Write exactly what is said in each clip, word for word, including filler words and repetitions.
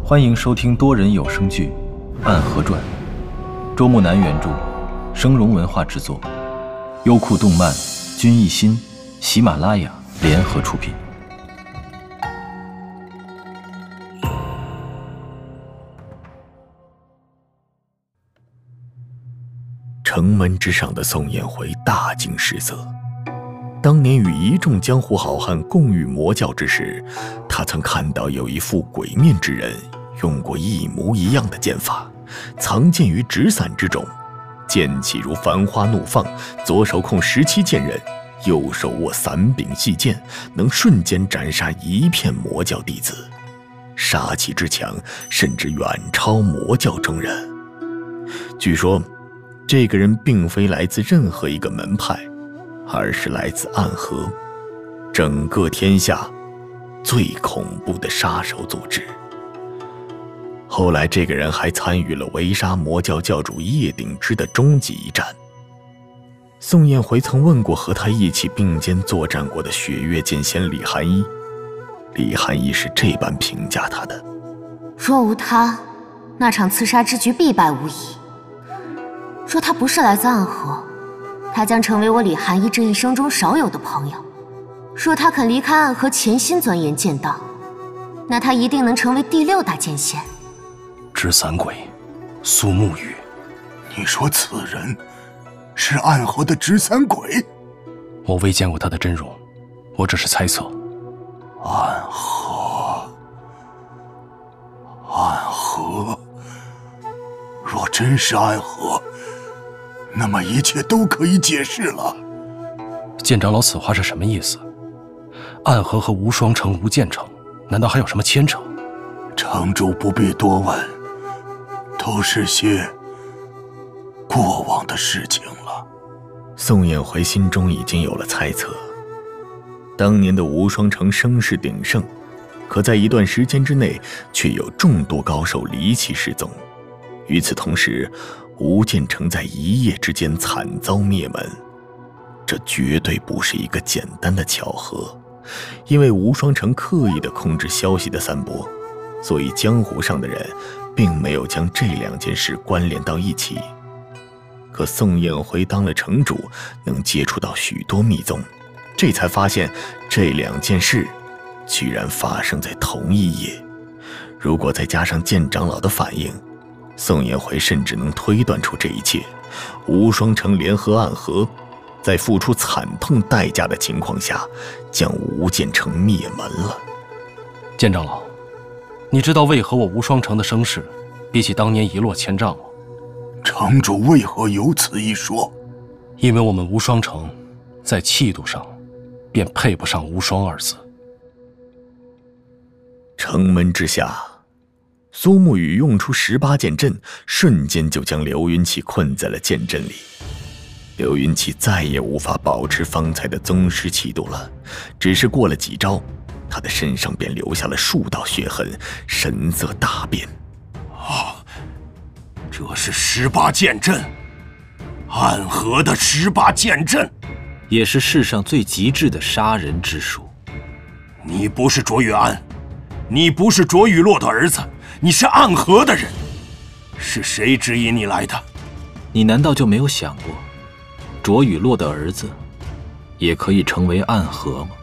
欢迎收听多人有声剧《暗河传》，周木南原著，生荣文化制作，优酷动漫、君艺新、喜马拉雅联合出品。 城门之上的宋彦回大惊失色。当年与一众江湖好汉共御魔教之时，他曾看到有一副鬼面之人用过一模一样的剑法，藏剑于纸伞之中，剑气如繁花怒放，左手控十七剑刃，右手握伞柄细剑，能瞬间斩杀一片魔教弟子，杀气之强，甚至远超魔教中人。据说这个人并非来自任何一个门派，而是来自暗河，整个天下最恐怖的杀手组织。后来这个人还参与了围杀魔教教主叶鼎之的终极一战。宋彦回曾问过和他一起并肩作战过的雪月剑仙李寒一，李寒一是这般评价他的： 若无他，那场刺杀之局必败无疑。若他不是来自暗河，他将成为我李寒一这一生中少有的朋友。若他肯离开暗河，潜心钻研剑道，那他一定能成为第六大剑仙。 纸伞鬼苏沐雨， 你说此人是暗河的纸伞鬼？ 我未见过他的真容，我只是猜测。 暗河，暗河，若真是暗河，那么一切都可以解释了。 剑长老此话是什么意思？暗河和无双城、无间城，难道还有什么牵扯？ 城主不必多问，都是些过往的事情了。 宋彦回心中已经有了猜测。当年的无双城声势鼎盛，可在一段时间之内，却有众多高手离奇失踪。与此同时，无间城在一夜之间惨遭灭门，这绝对不是一个简单的巧合。因为无双城刻意地控制消息的散播，所以江湖上的人并没有将这两件事关联到一起。可宋彦回当了城主，能接触到许多密宗，这才发现这两件事居然发生在同一夜。如果再加上剑长老的反应，宋彦回甚至能推断出这一切。无双城联合暗河，在付出惨痛代价的情况下，将无间城灭门了。 剑长老，你知道为何我无双城的声势比起当年一落千丈吗？ 城主为何有此一说？ 因为我们无双城在气度上便配不上无双二字。 城门之下，苏沐雨用出十八剑阵，瞬间就将刘云起困在了剑阵里。刘云起再也无法保持方才的宗师气度了，只是过了几招，他的身上便留下了数道血痕，神色大变。 啊，这是十八剑阵，暗河的十八剑阵， 也是世上最极致的杀人之术。 你不是卓雨安，你不是卓雨洛的儿子，你是暗河的人。是谁指引你来的？ 你难道就没有想过，卓雨洛的儿子也可以成为暗河吗？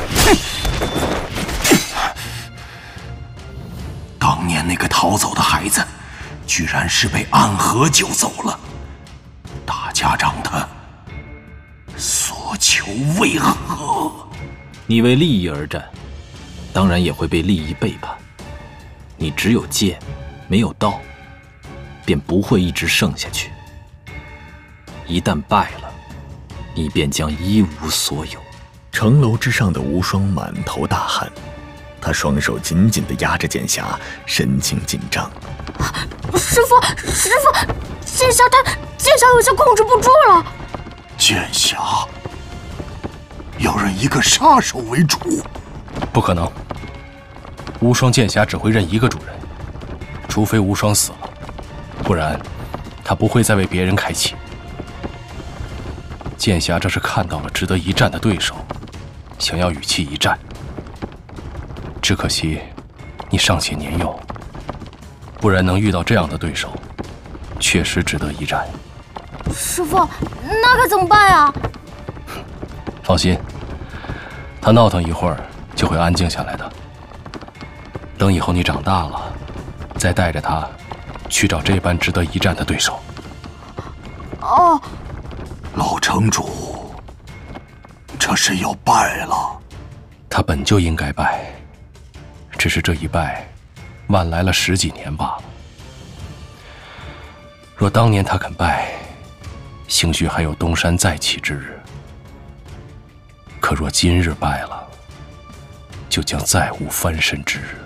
当年那个逃走的孩子，居然是被暗河救走了。大家长的所求为何？ 你为利益而战，当然也会被利益背叛。你只有剑，没有刀，便不会一直胜下去。一旦败了，你便将一无所有。 城楼之上的无双满头大汗，他双手紧紧地压着剑匣，神情紧张。 师父，师父，剑匣他剑匣有些控制不住了。 剑匣要认一个杀手为主？ 不可能，无双剑匣只会认一个主人，除非无双死了，不然他不会再为别人开启。剑匣这是看到了值得一战的对手，想要与其一战。只可惜你尚且年幼， 不然能遇到这样的对手，确实值得一战。 师父，那可怎么办呀？ 放心，他闹腾一会儿就会安静下来的。等以后你长大了，再带着他去找这般值得一战的对手。 哦， 老城主，这是要败了。 他本就应该败，只是这一败，晚来了十几年罢了。若当年他肯败，兴许还有东山再起之日。可若今日败了，就将再无翻身之日。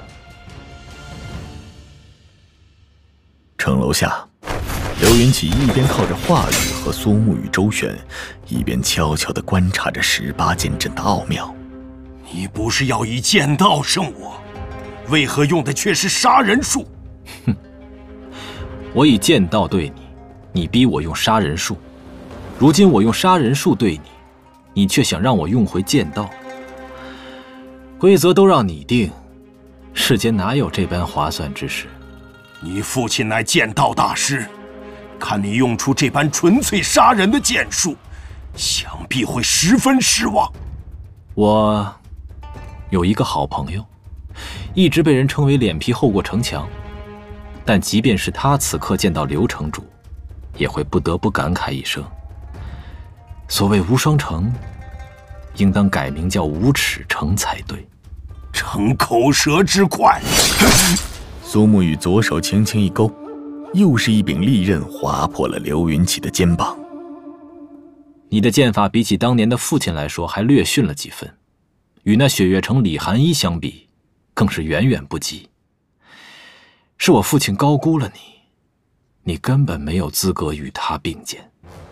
城楼下，刘云起一边靠着话语和苏沐雨周旋，一边悄悄地观察着十八剑阵的奥妙。 你不是要以剑道胜我，为何用的却是杀人术？ 哼，我以剑道对你，你逼我用杀人术。如今我用杀人术对你，你却想让我用回剑道。规则都让你定，世间哪有这般划算之事？ 你父亲乃剑道大师，看你用出这般纯粹杀人的剑术，想必会十分失望。 我有一个好朋友，一直被人称为脸皮厚过城墙，但即便是他此刻见到刘城主，也会不得不感慨一声：所谓无双城，应当改名叫无耻城才对。 逞口舌之快！ 苏沐雨左手轻轻一勾，又是一柄利刃划破了刘云起的肩膀。 你的剑法比起当年的父亲来说，还略逊了几分，与那雪月城李寒一相比，更是远远不及。是我父亲高估了你，你根本没有资格与他并肩。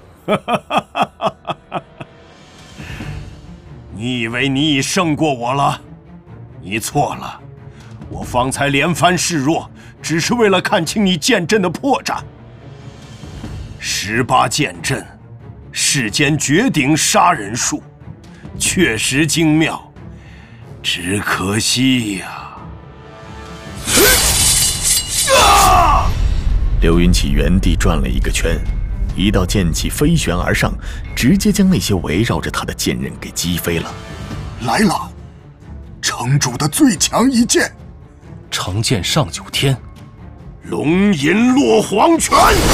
你以为你已胜过我了？你错了，我方才连番示弱，只是为了看清你剑阵的破绽。十八剑阵，世间绝顶杀人术，确实精妙，只可惜呀、啊！ 刘云起原地转了一个圈，一道剑气飞旋而上，直接将那些围绕着他的剑刃给击飞了。 来了，城主的最强一剑， 成剑上九天， 龙吟落黄泉。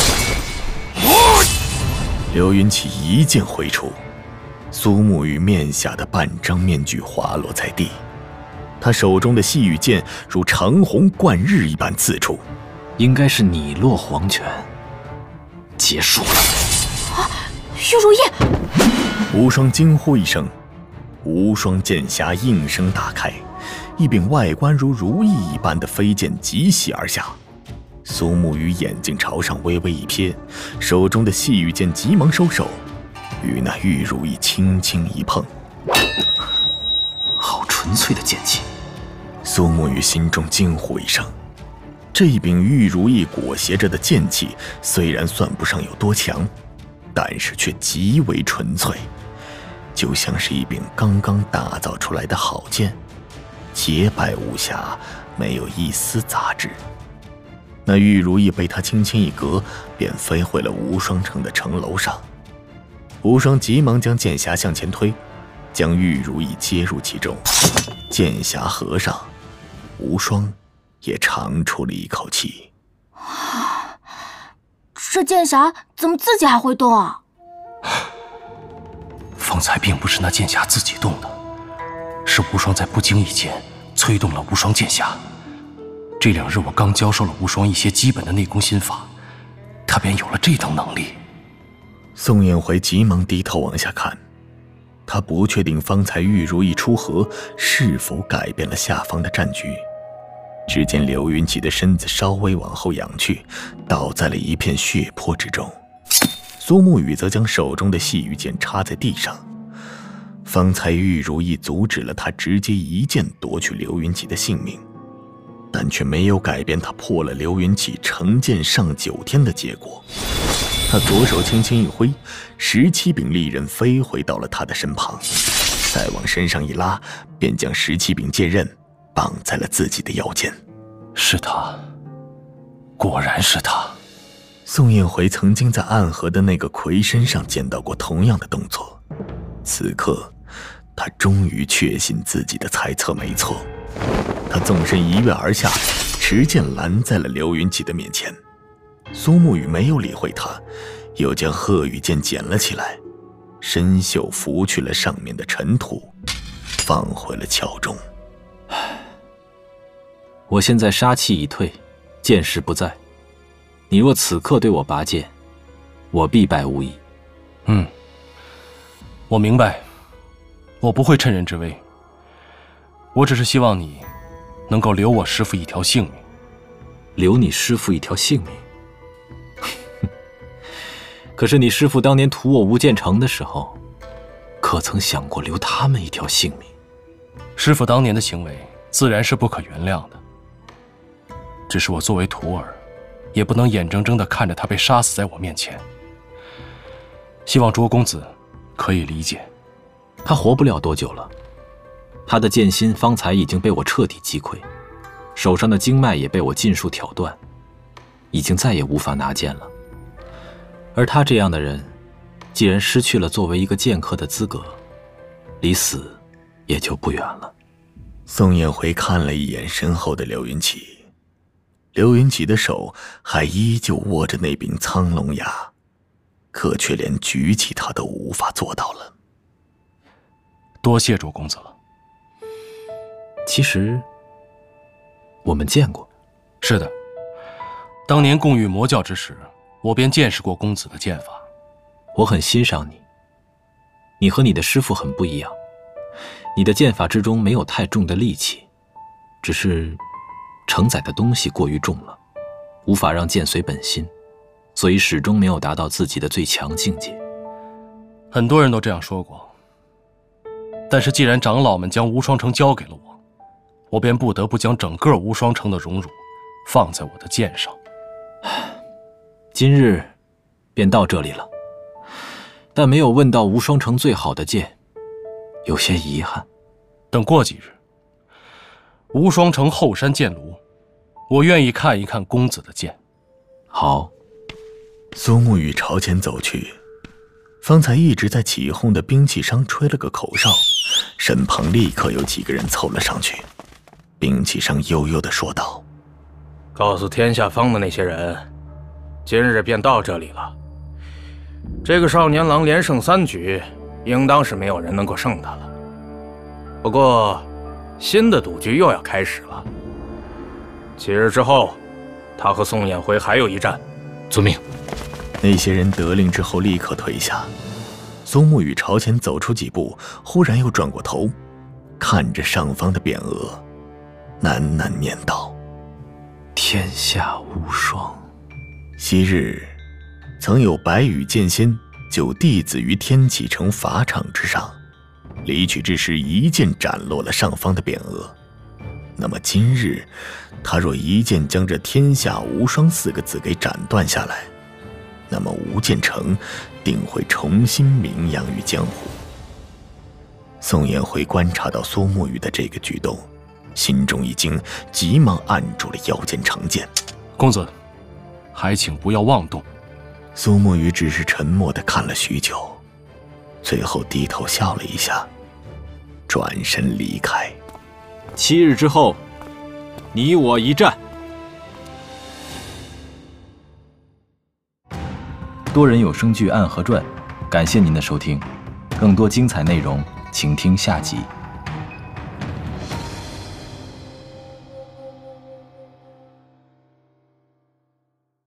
刘云起一剑挥出，苏沐雨面下的半张面具滑落在地，他手中的细雨剑如长虹贯日一般刺出。 应该是你落黄泉，结束了。 啊，玉如意！ 无双惊呼一声，无双剑匣应声打开，一柄外观如如意一般的飞剑急袭而下。苏沐雨眼睛朝上微微一瞥，手中的细雨剑急忙收手，与那玉如意轻轻一碰。 好纯粹的剑气！ 苏沐雨心中惊呼一声，这一柄玉如意裹挟着的剑气虽然算不上有多强，但是却极为纯粹，就像是一柄刚刚打造出来的好剑，洁白无瑕，没有一丝杂质。那玉如意被他轻轻一隔，便飞回了无双城的城楼上。无双急忙将剑匣向前推，将玉如意接入其中。剑匣合上，无双也长出了一口气。 啊，这剑匣怎么自己还会动啊？ 方才并不是那剑匣自己动的，是无双在不经意间催动了无双剑匣。这两日我刚教授了无双一些基本的内功心法，他便有了这等能力。 宋彦回急忙低头往下看，他不确定方才玉如意出河是否改变了下方的战局。只见刘云起的身子稍微往后仰去，倒在了一片血泊之中。苏沐雨则将手中的细雨剑插在地上。方才玉如意阻止了他直接一剑夺取刘云起的性命，但却没有改变他破了刘云起成剑上九天的结果。他左手轻轻一挥，十七柄利刃飞回到了他的身旁，再往身上一拉，便将十七柄剑刃绑在了自己的腰间。 是他， 果然是他。 宋彦回曾经在暗河的那个魁身上见到过同样的动作，此刻他终于确信自己的猜测没错。他纵身一跃而下，持剑拦在了刘云奇的面前。苏沐雨没有理会他，又将鹤羽剑捡了起来，伸袖拂去了上面的尘土，放回了鞘中。 我现在杀气已退，剑势不在，你若此刻对我拔剑，我必败无疑。 嗯，我明白，我不会趁人之危，我只是希望你能够留我师父一条性命。 留你师父一条性命？可是你师父当年屠我无间城的时候，可曾想过留他们一条性命？ 师父当年的行为自然是不可原谅的，只是我作为徒儿，也不能眼睁睁地看着他被杀死在我面前。希望卓公子可以理解。 他活不了多久了，他的剑心方才已经被我彻底击溃，手上的经脉也被我尽数挑断，已经再也无法拿剑了。而他这样的人，既然失去了作为一个剑客的资格，离死也就不远了。 宋彦回看了一眼身后的刘云奇，刘云奇的手还依旧握着那柄苍龙牙，可却连举起它都无法做到了。 多谢卓公子了。 其实我们见过。 是的，当年共遇魔教之时，我便见识过公子的剑法。 我很欣赏你，你和你的师父很不一样，你的剑法之中没有太重的戾气，只是承载的东西过于重了，无法让剑随本心，所以始终没有达到自己的最强境界。 很多人都这样说过，但是既然长老们将无双城交给了我，我便不得不将整个无双城的荣辱放在我的剑上。 今日便到这里了，但没有问到无双城最好的剑，有些遗憾。 等过几日，无双城后山剑炉，我愿意看一看公子的剑。 好。 苏沐雨朝前走去，方才一直在起哄的兵器商吹了个口哨，身旁立刻有几个人凑了上去。兵器商悠悠地说道： 告诉天下坊的那些人，今日便到这里了。这个少年郎连胜三局，应当是没有人能够胜他了。不过，新的赌局又要开始了。七日之后，他和宋彦回还有一战。 遵命。 那些人得令之后立刻退下。苏沐雨朝前走出几步，忽然又转过头，看着上方的匾额，喃喃念道： 天下无双。 昔日曾有白羽剑仙就弟子于天启城法场之上，离去之时一剑斩落了上方的匾额。那么今日他若一剑将这天下无双四个字给斩断下来，那么无剑城定会重新名扬于江湖。宋彦回观察到苏沐雨的这个举动，心中一惊，急忙按住了腰间长剑。 公子，还请不要妄动。 苏沐雨只是沉默地看了许久，最后低头笑了一下，转身离开。 七日之后，你我一战。多人有声剧《暗河传》，感谢您的收听，更多精彩内容，请听下集。